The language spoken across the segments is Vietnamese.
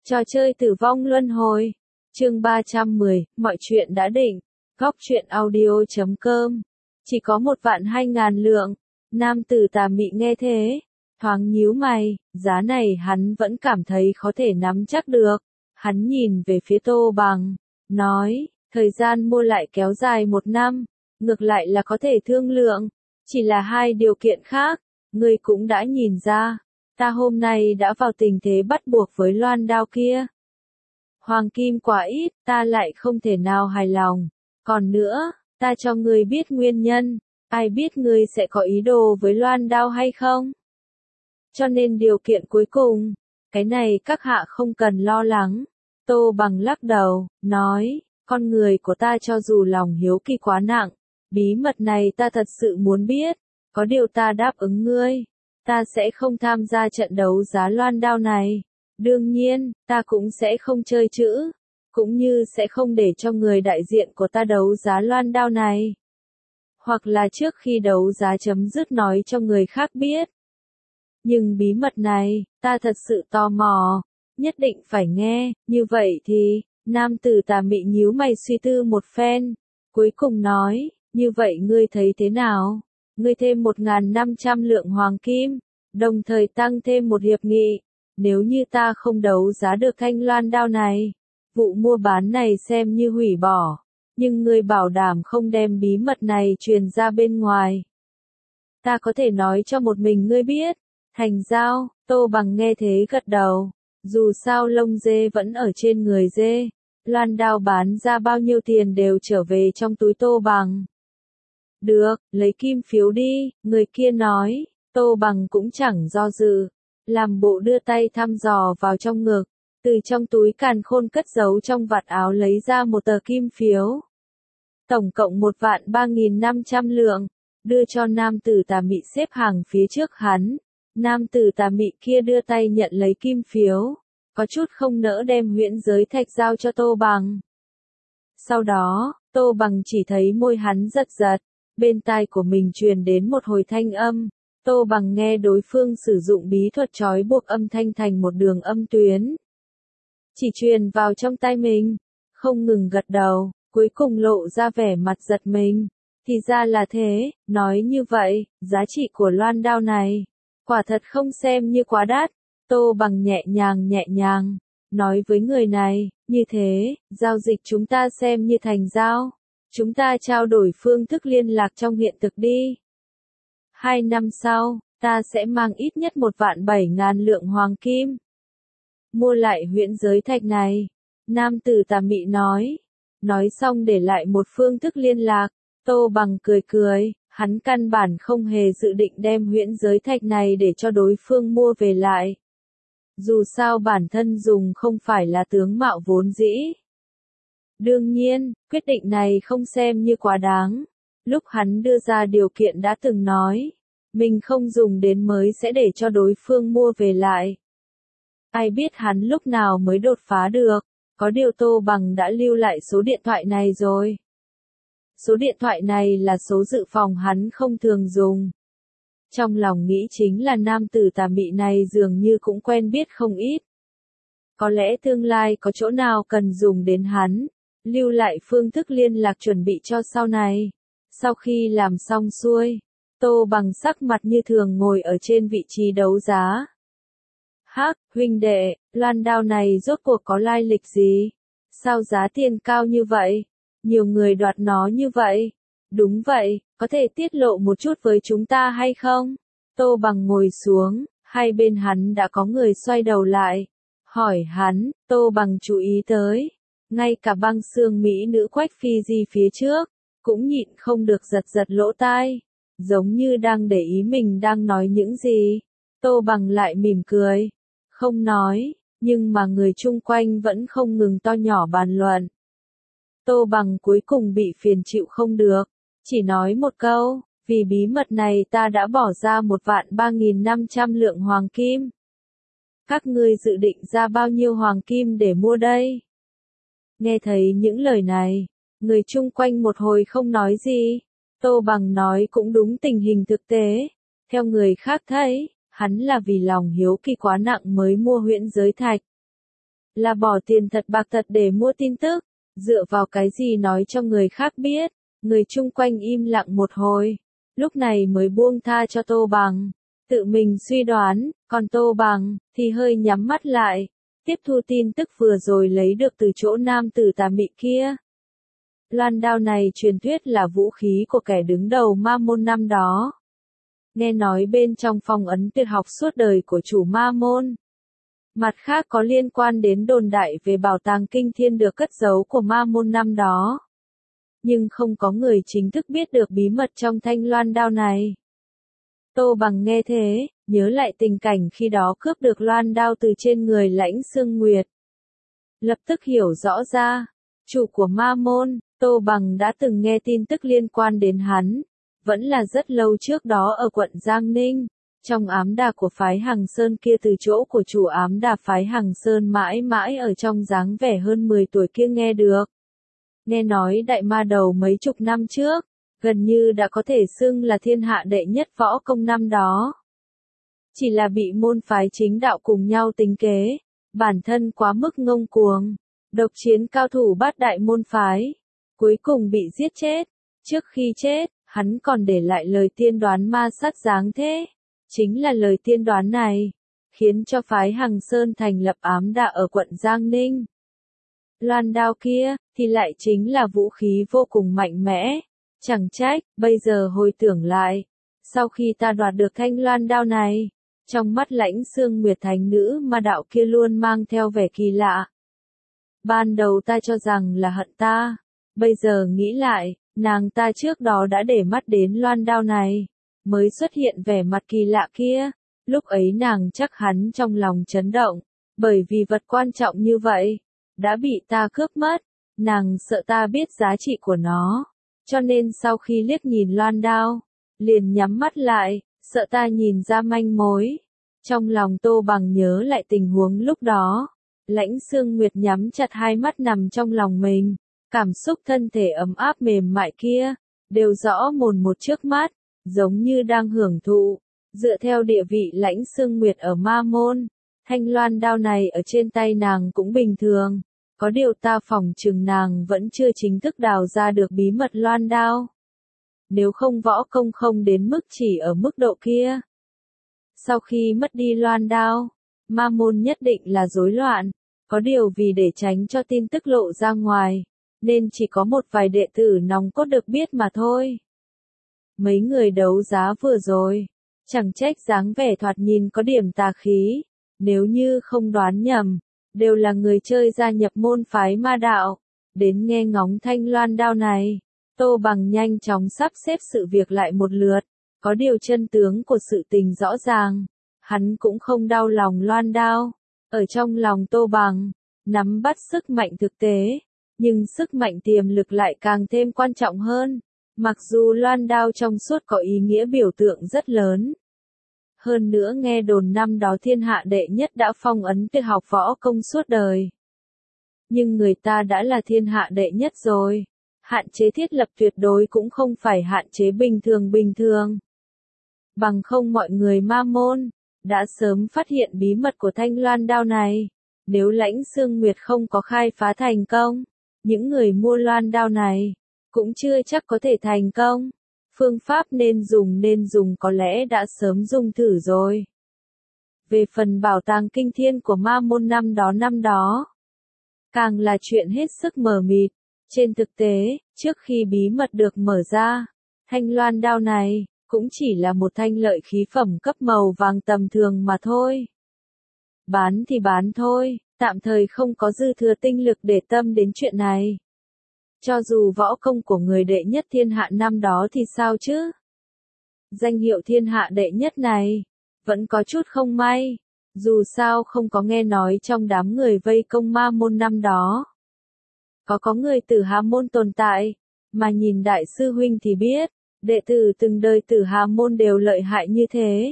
Trò chơi tử vong luân hồi. Chương 310, mọi chuyện đã định. Góc truyện audio.com. Chỉ có 1.200.000 lượng. Nam tử tà mị nghe thế, thoáng nhíu mày, giá này hắn vẫn cảm thấy khó thể nắm chắc được. Hắn nhìn về phía Tô Bằng, nói, thời gian mua lại kéo dài 1 năm, ngược lại là có thể thương lượng, chỉ là 2 điều kiện khác, ngươi cũng đã nhìn ra. Ta hôm nay đã vào tình thế bắt buộc với loan đao kia. Hoàng kim quá ít, ta lại không thể nào hài lòng. Còn nữa, ta cho ngươi biết nguyên nhân, ai biết ngươi sẽ có ý đồ với loan đao hay không? Cho nên điều kiện cuối cùng, cái này các hạ không cần lo lắng. Tô Bằng lắc đầu, nói, con người của ta cho dù lòng hiếu kỳ quá nặng, bí mật này ta thật sự muốn biết, có điều ta đáp ứng ngươi. Ta sẽ không tham gia trận đấu giá loan đao này. Đương nhiên, ta cũng sẽ không chơi chữ, cũng như sẽ không để cho người đại diện của ta đấu giá loan đao này. Hoặc là trước khi đấu giá chấm dứt nói cho người khác biết. Nhưng bí mật này, ta thật sự tò mò, nhất định phải nghe, như vậy thì, nam tử tà mị nhíu mày suy tư một phen, cuối cùng nói, như vậy ngươi thấy thế nào? Ngươi thêm 1.500 lượng hoàng kim, đồng thời tăng thêm một hiệp nghị. Nếu như ta không đấu giá được thanh loan đao này, vụ mua bán này xem như hủy bỏ. Nhưng ngươi bảo đảm không đem bí mật này truyền ra bên ngoài. Ta có thể nói cho một mình ngươi biết. Thành giao, Tô Bằng nghe thế gật đầu. Dù sao lông dê vẫn ở trên người dê. Loan đao bán ra bao nhiêu tiền đều trở về trong túi Tô Bằng. Được, lấy kim phiếu đi, người kia nói. Tô Bằng cũng chẳng do dự, làm bộ đưa tay thăm dò vào trong ngực, từ trong túi càn khôn cất giấu trong vạt áo lấy ra một tờ kim phiếu. Tổng cộng 1.3.500 lượng, đưa cho nam tử tà mị xếp hàng phía trước hắn. Nam tử tà mị kia đưa tay nhận lấy kim phiếu, có chút không nỡ đem huyễn giới thạch giao cho Tô Bằng. Sau đó, Tô Bằng chỉ thấy môi hắn giật giật, bên tai của mình truyền đến một hồi thanh âm. Tô Bằng nghe đối phương sử dụng bí thuật trói buộc âm thanh thành một đường âm tuyến. Chỉ truyền vào trong tai mình, không ngừng gật đầu, cuối cùng lộ ra vẻ mặt giật mình. Thì ra là thế, nói như vậy, giá trị của loan đao này, quả thật không xem như quá đắt. Tô Bằng nhẹ nhàng, nói với người này, như thế, giao dịch chúng ta xem như thành giao. Chúng ta trao đổi phương thức liên lạc trong hiện thực đi. 2 năm sau, ta sẽ mang ít nhất 1.700.000 lượng hoàng kim. Mua lại huyễn giới thạch này. Nam tử tà mị nói. Nói xong để lại một phương thức liên lạc. Tô Bằng cười, hắn căn bản không hề dự định đem huyễn giới thạch này để cho đối phương mua về lại. Dù sao bản thân dùng không phải là tướng mạo vốn dĩ. Đương nhiên, quyết định này không xem như quá đáng. Lúc hắn đưa ra điều kiện đã từng nói, mình không dùng đến mới sẽ để cho đối phương mua về lại. Ai biết hắn lúc nào mới đột phá được, có điều Tô Bằng đã lưu lại số điện thoại này rồi. Số điện thoại này là số dự phòng hắn không thường dùng. Trong lòng nghĩ chính là nam tử tà mị này dường như cũng quen biết không ít. Có lẽ tương lai có chỗ nào cần dùng đến hắn, lưu lại phương thức liên lạc chuẩn bị cho sau này. Sau khi làm xong xuôi, Tô Bằng sắc mặt như thường ngồi ở trên vị trí đấu giá. Hắc, huynh đệ, loan đao này rốt cuộc có lai lịch gì? Sao giá tiền cao như vậy? Nhiều người đoạt nó như vậy? Đúng vậy, có thể tiết lộ một chút với chúng ta hay không? Tô Bằng ngồi xuống, hai bên hắn đã có người xoay đầu lại. Hỏi hắn, Tô Bằng chú ý tới. Ngay cả băng xương mỹ nữ Quách Phi Di phía trước, cũng nhịn không được giật lỗ tai, giống như đang để ý mình đang nói những gì. Tô Bằng lại mỉm cười, không nói, nhưng mà người chung quanh vẫn không ngừng to nhỏ bàn luận. Tô Bằng cuối cùng bị phiền chịu không được, chỉ nói một câu, vì bí mật này ta đã bỏ ra 1.3.500 lượng hoàng kim. Các ngươi dự định ra bao nhiêu hoàng kim để mua đây? Nghe thấy những lời này, người chung quanh một hồi không nói gì. Tô Bằng nói cũng đúng tình hình thực tế. Theo người khác thấy, hắn là vì lòng hiếu kỳ quá nặng mới mua huyễn giới thạch. Là bỏ tiền thật bạc thật để mua tin tức, dựa vào cái gì nói cho người khác biết, người chung quanh im lặng một hồi, lúc này mới buông tha cho Tô Bằng, tự mình suy đoán, còn Tô Bằng, thì hơi nhắm mắt lại, tiếp thu tin tức vừa rồi lấy được từ chỗ nam tử tà mị kia. Loan đao này truyền thuyết là vũ khí của kẻ đứng đầu ma môn năm đó. Nghe nói bên trong phong ấn tuyệt học suốt đời của chủ ma môn. Mặt khác có liên quan đến đồn đại về bảo tàng kinh thiên được cất giấu của ma môn năm đó. Nhưng không có người chính thức biết được bí mật trong thanh loan đao này. Tô Bằng nghe thế, nhớ lại tình cảnh khi đó cướp được loan đao từ trên người Lãnh Sương Nguyệt. Lập tức hiểu rõ ra, chủ của ma môn, Tô Bằng đã từng nghe tin tức liên quan đến hắn, vẫn là rất lâu trước đó ở quận Giang Ninh, trong ám đà của phái Hằng Sơn kia từ chỗ của chủ ám đà phái Hằng Sơn mãi mãi ở trong dáng vẻ hơn 10 tuổi kia nghe được. Nghe nói đại ma đầu mấy chục năm trước, gần như đã có thể xưng là thiên hạ đệ nhất võ công năm đó. Chỉ là bị môn phái chính đạo cùng nhau tính kế, bản thân quá mức ngông cuồng, độc chiến cao thủ bát đại môn phái, cuối cùng bị giết chết. Trước khi chết, hắn còn để lại lời tiên đoán ma sát dáng thế. Chính là lời tiên đoán này, khiến cho phái Hằng Sơn thành lập ám đà ở quận Giang Ninh. Loan đao kia, thì lại chính là vũ khí vô cùng mạnh mẽ. Chẳng trách, bây giờ hồi tưởng lại, sau khi ta đoạt được thanh loan đao này, trong mắt Lãnh Sương Nguyệt thánh nữ ma đạo kia luôn mang theo vẻ kỳ lạ. Ban đầu ta cho rằng là hận ta, bây giờ nghĩ lại, nàng ta trước đó đã để mắt đến loan đao này, mới xuất hiện vẻ mặt kỳ lạ kia, lúc ấy nàng chắc hắn trong lòng chấn động, bởi vì vật quan trọng như vậy, đã bị ta cướp mất, nàng sợ ta biết giá trị của nó, cho nên sau khi liếc nhìn loan đao, liền nhắm mắt lại, sợ ta nhìn ra manh mối. Trong lòng Tô Bằng nhớ lại tình huống lúc đó, Lãnh Sương Nguyệt nhắm chặt hai mắt nằm trong lòng mình, cảm xúc thân thể ấm áp mềm mại kia, đều rõ mồn một trước mắt, giống như đang hưởng thụ. Dựa theo địa vị Lãnh Sương Nguyệt ở ma môn, thanh loan đao này ở trên tay nàng cũng bình thường, có điều ta phỏng chừng nàng vẫn chưa chính thức đào ra được bí mật loan đao. Nếu không võ công không đến mức chỉ ở mức độ kia. Sau khi mất đi loan đao, ma môn nhất định là rối loạn, có điều vì để tránh cho tin tức lộ ra ngoài, nên chỉ có một vài đệ tử nòng cốt được biết mà thôi. Mấy người đấu giá vừa rồi, chẳng trách dáng vẻ thoạt nhìn có điểm tà khí, nếu như không đoán nhầm, đều là người chơi gia nhập môn phái ma đạo, đến nghe ngóng thanh loan đao này. Tô Bằng nhanh chóng sắp xếp sự việc lại một lượt, có điều chân tướng của sự tình rõ ràng, hắn cũng không đau lòng loan đao, ở trong lòng Tô Bằng, nắm bắt sức mạnh thực tế, nhưng sức mạnh tiềm lực lại càng thêm quan trọng hơn, mặc dù loan đao trong suốt có ý nghĩa biểu tượng rất lớn. Hơn nữa nghe đồn năm đó thiên hạ đệ nhất đã phong ấn tuyệt học võ công suốt đời. Nhưng người ta đã là thiên hạ đệ nhất rồi. Hạn chế thiết lập tuyệt đối cũng không phải hạn chế bình thường. Bằng không mọi người ma môn, đã sớm phát hiện bí mật của thanh loan đao này. Nếu Lãnh Sương Nguyệt không có khai phá thành công, những người mua loan đao này, cũng chưa chắc có thể thành công. Phương pháp nên dùng có lẽ đã sớm dùng thử rồi. Về phần bảo tàng kinh thiên của ma môn năm đó, càng là chuyện hết sức mờ mịt. Trên thực tế, trước khi bí mật được mở ra, thanh loan đao này, cũng chỉ là một thanh lợi khí phẩm cấp màu vàng tầm thường mà thôi. Bán thì bán thôi, tạm thời không có dư thừa tinh lực để tâm đến chuyện này. Cho dù võ công của người đệ nhất thiên hạ năm đó thì sao chứ? Danh hiệu thiên hạ đệ nhất này, vẫn có chút không may, dù sao không có nghe nói trong đám người vây công ma môn năm đó. Có người Tử Hà môn tồn tại, mà nhìn đại sư huynh thì biết, đệ tử từng đời Tử Hà môn đều lợi hại như thế.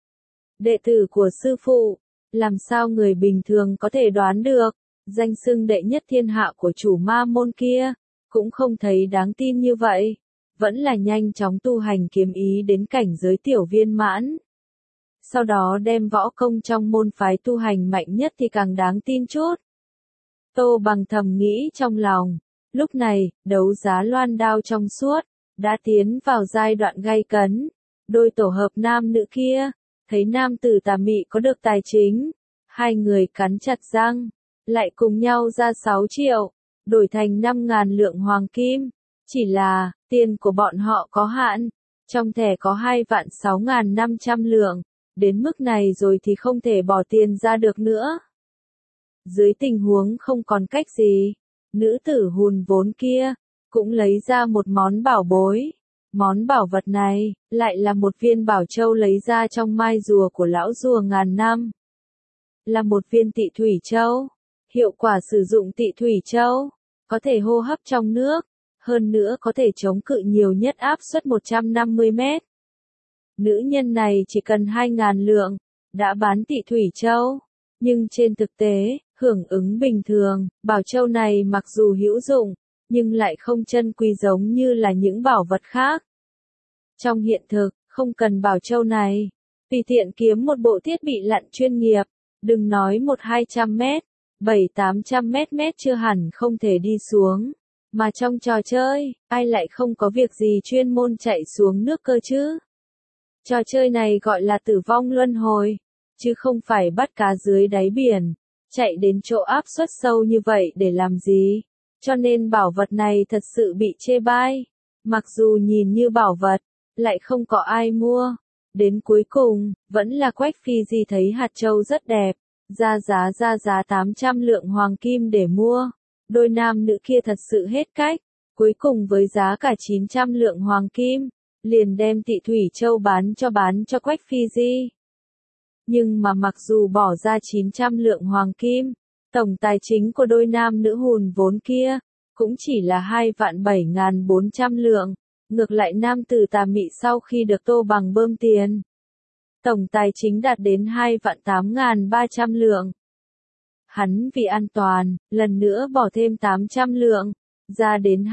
Đệ tử của sư phụ, làm sao người bình thường có thể đoán được, danh xưng đệ nhất thiên hạ của chủ ma môn kia, cũng không thấy đáng tin như vậy, vẫn là nhanh chóng tu hành kiếm ý đến cảnh giới tiểu viên mãn. Sau đó đem võ công trong môn phái tu hành mạnh nhất thì càng đáng tin chút. Tô Bằng thầm nghĩ trong lòng. Lúc này, đấu giá loan đao trong suốt, đã tiến vào giai đoạn gay cấn. Đôi tổ hợp nam nữ kia, thấy nam tử tà mị có được tài chính. Hai người cắn chặt răng, lại cùng nhau ra 6 triệu, đổi thành 5.000 lượng hoàng kim. Chỉ là, tiền của bọn họ có hạn, trong thẻ có 2.6.500 lượng, đến mức này rồi thì không thể bỏ tiền ra được nữa. Dưới tình huống không còn cách gì, nữ tử hùn vốn kia, cũng lấy ra một món bảo bối. Món bảo vật này, lại là một viên bảo châu lấy ra trong mai rùa của lão rùa ngàn năm. Là một viên tị thủy châu. Hiệu quả sử dụng tị thủy châu, có thể hô hấp trong nước, hơn nữa có thể chống cự nhiều nhất áp suất 150 mét. Nữ nhân này chỉ cần 2.000 lượng, đã bán tị thủy châu. Nhưng trên thực tế, hưởng ứng bình thường, bảo châu này mặc dù hữu dụng, nhưng lại không chân quý giống như là những bảo vật khác. Trong hiện thực, không cần bảo châu này, tùy tiện kiếm một bộ thiết bị lặn chuyên nghiệp, đừng nói 100-200 mét, 700-800 mét chưa hẳn không thể đi xuống. Mà trong trò chơi, ai lại không có việc gì chuyên môn chạy xuống nước cơ chứ? Trò chơi này gọi là tử vong luân hồi, chứ không phải bắt cá dưới đáy biển, chạy đến chỗ áp suất sâu như vậy để làm gì? Cho nên bảo vật này thật sự bị chê bai. Mặc dù nhìn như bảo vật, lại không có ai mua. Đến cuối cùng, vẫn là Quách Phi Di thấy hạt châu rất đẹp, ra giá 800 lượng hoàng kim để mua. Đôi nam nữ kia thật sự hết cách, cuối cùng với giá cả 900 lượng hoàng kim, liền đem tị thủy châu bán cho Quách Phi Di. Nhưng mà mặc dù bỏ ra 900 lượng hoàng kim, tổng tài chính của đôi nam nữ hùn vốn kia, cũng chỉ là 2.7.400 lượng. Ngược lại nam tử tà mị sau khi được Tô Bằng bơm tiền, tổng tài chính đạt đến 2.8.300 lượng. Hắn vì an toàn, lần nữa bỏ thêm 800 lượng, ra đến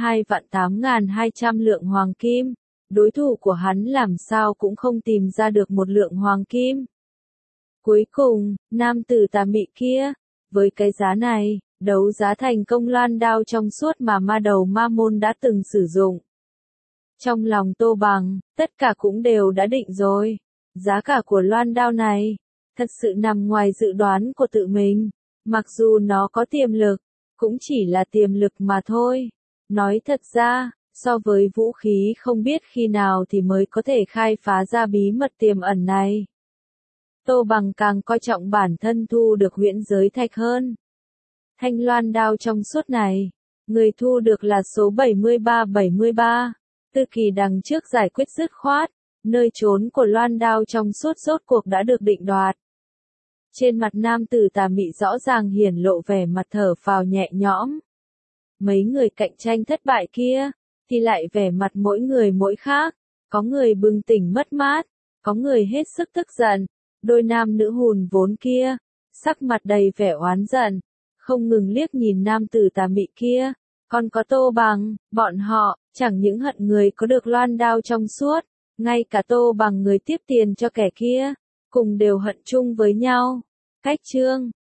2.8.200 lượng hoàng kim. Đối thủ của hắn làm sao cũng không tìm ra được một lượng hoàng kim. Cuối cùng, nam tử tà mị kia, với cái giá này, đấu giá thành công loan đao trong suốt mà ma đầu ma môn đã từng sử dụng. Trong lòng Tô Bằng, tất cả cũng đều đã định rồi. Giá cả của loan đao này, thật sự nằm ngoài dự đoán của tự mình. Mặc dù nó có tiềm lực, cũng chỉ là tiềm lực mà thôi. Nói thật ra, so với vũ khí không biết khi nào thì mới có thể khai phá ra bí mật tiềm ẩn này, Tô Bằng càng coi trọng bản thân thu được huyễn giới thạch hơn. Thanh loan đao trong suốt này, người thu được là số 7373. Tư Kỳ đằng trước giải quyết dứt khoát, nơi trốn của loan đao trong suốt rốt cuộc đã được định đoạt. Trên mặt nam tử tà mị rõ ràng hiển lộ vẻ mặt thở phào nhẹ nhõm. Mấy người cạnh tranh thất bại kia, thì lại vẻ mặt mỗi người mỗi khác, có người bừng tỉnh mất mát, có người hết sức tức giận. Đôi nam nữ hùn vốn kia, sắc mặt đầy vẻ oán giận, không ngừng liếc nhìn nam tử tà mị kia. Còn có Tô Bằng, bọn họ, chẳng những hận người có được loan đao trong suốt, ngay cả Tô Bằng người tiếp tiền cho kẻ kia, cùng đều hận chung với nhau. Cách chương